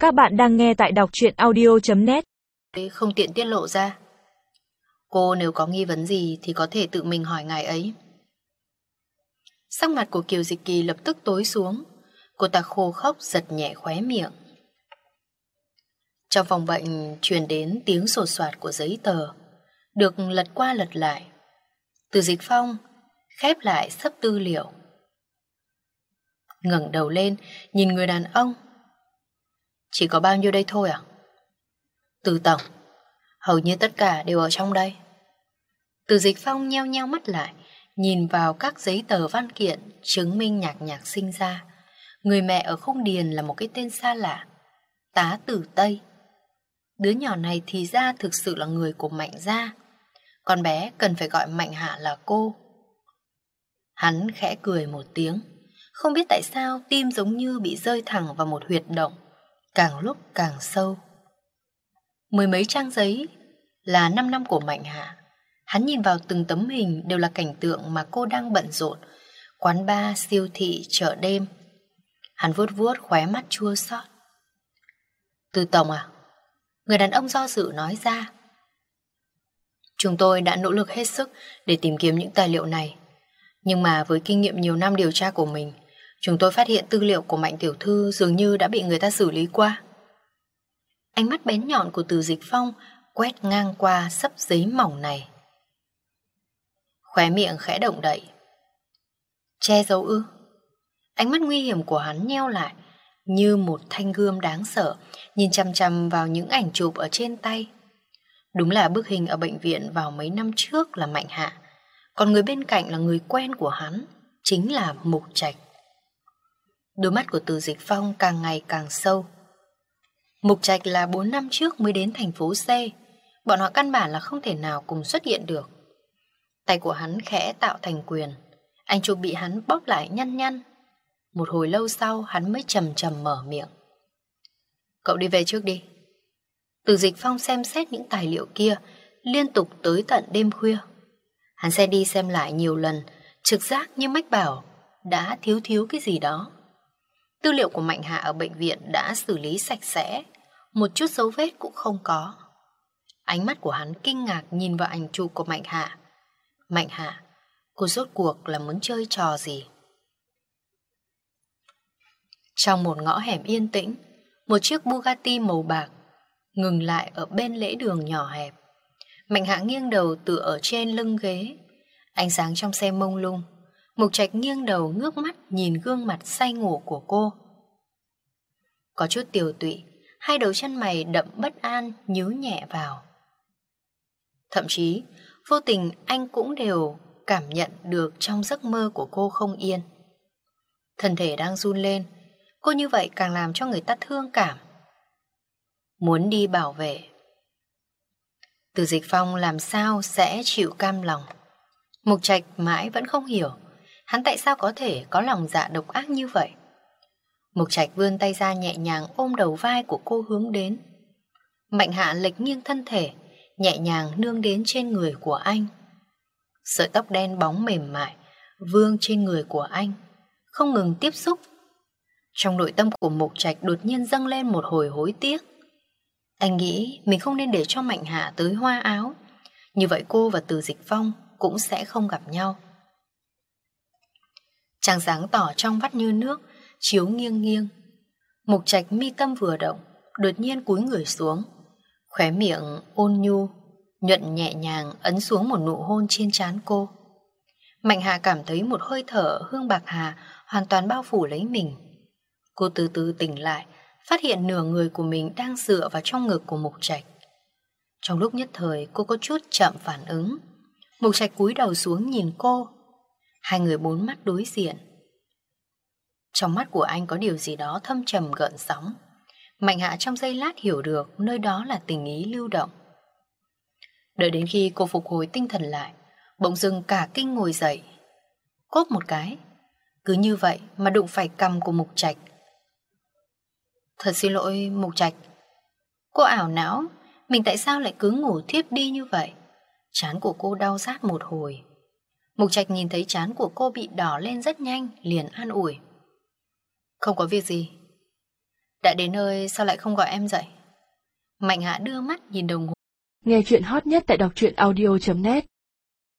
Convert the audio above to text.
Các bạn đang nghe tại đọc truyện audio.net. Không tiện tiết lộ ra. Cô nếu có nghi vấn gì thì có thể tự mình hỏi ngài ấy. Sắc mặt của Kiều Dịch Kỳ lập tức tối xuống. Cô ta khô khốc giật nhẹ khóe miệng. Trong phòng bệnh truyền đến tiếng sột soạt của giấy tờ, được lật qua lật lại. Từ Dịch Phong khép lại sấp tư liệu, ngẩng đầu lên nhìn người đàn ông. Chỉ có bao nhiêu đây thôi à? Từ tổng, hầu như tất cả đều ở trong đây. Từ Dịch Phong nheo nheo mắt lại, nhìn vào các giấy tờ văn kiện chứng minh Nhạc Nhạc sinh ra. Người mẹ ở Khung Điền là một cái tên xa lạ, Tá Tử Tây. Đứa nhỏ này thì ra thực sự là người của Mạnh gia. Con bé cần phải gọi Mạnh Hạ là cô. Hắn khẽ cười một tiếng. Không biết tại sao tim giống như bị rơi thẳng vào một huyệt động, càng lúc càng sâu. Mười mấy trang giấy là 5 năm của Mạnh Hạ. Hắn nhìn vào từng tấm hình đều là cảnh tượng mà cô đang bận rộn, quán bar, siêu thị, chợ đêm. Hắn vuốt vuốt khóe mắt chua xót. Từ tổng à? Người đàn ông do dự nói ra. Chúng tôi đã nỗ lực hết sức để tìm kiếm những tài liệu này. Nhưng mà với kinh nghiệm nhiều năm điều tra của mình, chúng tôi phát hiện tư liệu của Mạnh tiểu thư dường như đã bị người ta xử lý qua. Ánh mắt bén nhọn của Từ Dịch Phong quét ngang qua sấp giấy mỏng này. Khóe miệng khẽ động đậy. Che giấu ư? Ánh mắt nguy hiểm của hắn nheo lại, như một thanh gươm đáng sợ, nhìn chằm chằm vào những ảnh chụp ở trên tay. Đúng là bức hình ở bệnh viện vào mấy năm trước là Mạnh Hạ, còn người bên cạnh là người quen của hắn, chính là Mục Trạch. Đôi mắt của Từ Dịch Phong càng ngày càng sâu. Mục Trạch là 4 năm trước mới đến thành phố C, bọn họ căn bản là không thể nào cùng xuất hiện được. Tay của hắn khẽ tạo thành quyền, ảnh chụp bị hắn bóp lại nhăn nhăn. Một hồi lâu sau hắn mới trầm trầm mở miệng. Cậu đi về trước đi. Từ Dịch Phong xem xét những tài liệu kia liên tục tới tận đêm khuya. Hắn xem đi xem lại nhiều lần, trực giác như mách bảo đã thiếu cái gì đó. Tư liệu của Mạnh Hạ ở bệnh viện đã xử lý sạch sẽ, một chút dấu vết cũng không có. Ánh mắt của hắn kinh ngạc nhìn vào ảnh chụp của Mạnh Hạ. Mạnh Hạ, cô rốt cuộc là muốn chơi trò gì? Trong một ngõ hẻm yên tĩnh, một chiếc Bugatti màu bạc ngừng lại ở bên lễ đường nhỏ hẹp. Mạnh Hạ nghiêng đầu tựa ở trên lưng ghế. Ánh sáng trong xe mông lung. Mục Trạch nghiêng đầu ngước mắt nhìn gương mặt say ngủ của cô. Có chút tiều tụy, hai đầu chân mày đậm bất an nhíu nhẹ vào. Thậm chí, vô tình anh cũng đều cảm nhận được trong giấc mơ của cô không yên. Thân thể đang run lên, cô như vậy càng làm cho người ta thương cảm. Muốn đi bảo vệ. Từ Dịch Phong làm sao sẽ chịu cam lòng. Mục Trạch mãi vẫn không hiểu hắn tại sao có thể có lòng dạ độc ác như vậy. Mục Trạch vươn tay ra nhẹ nhàng ôm đầu vai của cô hướng đến. Mạnh Hạ lệch nghiêng thân thể, nhẹ nhàng nương đến trên người của anh. Sợi tóc đen bóng mềm mại vương trên người của anh, không ngừng tiếp xúc. Trong nội tâm của Mục Trạch đột nhiên dâng lên một hồi hối tiếc. Anh nghĩ mình không nên để cho Mạnh Hạ tới hoa áo, như vậy cô và Từ Dịch Phong cũng sẽ không gặp nhau. Trăng sáng tỏ trong vắt như nước chiếu nghiêng nghiêng. Mục Trạch mi tâm vừa động, đột nhiên cúi người xuống, khóe miệng ôn nhu nhuận nhẹ nhàng ấn xuống một nụ hôn trên trán cô. Mạnh Hạ cảm thấy một hơi thở hương bạc hà hoàn toàn bao phủ lấy mình. Cô từ từ tỉnh lại, phát hiện nửa người của mình đang dựa vào trong ngực của Mục Trạch. Trong lúc nhất thời cô có chút chậm phản ứng. Mục Trạch cúi đầu xuống nhìn cô. Hai người bốn mắt đối diện. Trong mắt của anh có điều gì đó thâm trầm gợn sóng. Mạnh Hạ trong giây lát hiểu được nơi đó là tình ý lưu động. Đợi đến khi cô phục hồi tinh thần lại, bỗng dưng cả kinh ngồi dậy. Cốp một cái, cứ như vậy mà đụng phải cằm của Mục Trạch. Thật xin lỗi Mục Trạch. Cô ảo não, mình tại sao lại cứ ngủ thiếp đi như vậy? Trán của cô đau rát một hồi. Mục Trạch nhìn thấy trán của cô bị đỏ lên rất nhanh, liền an ủi. Không có việc gì. Đã đến nơi sao lại không gọi em dậy? Mạnh Hạ đưa mắt nhìn đồng hồ. Nghe chuyện hot nhất tại đọc truyện audio.net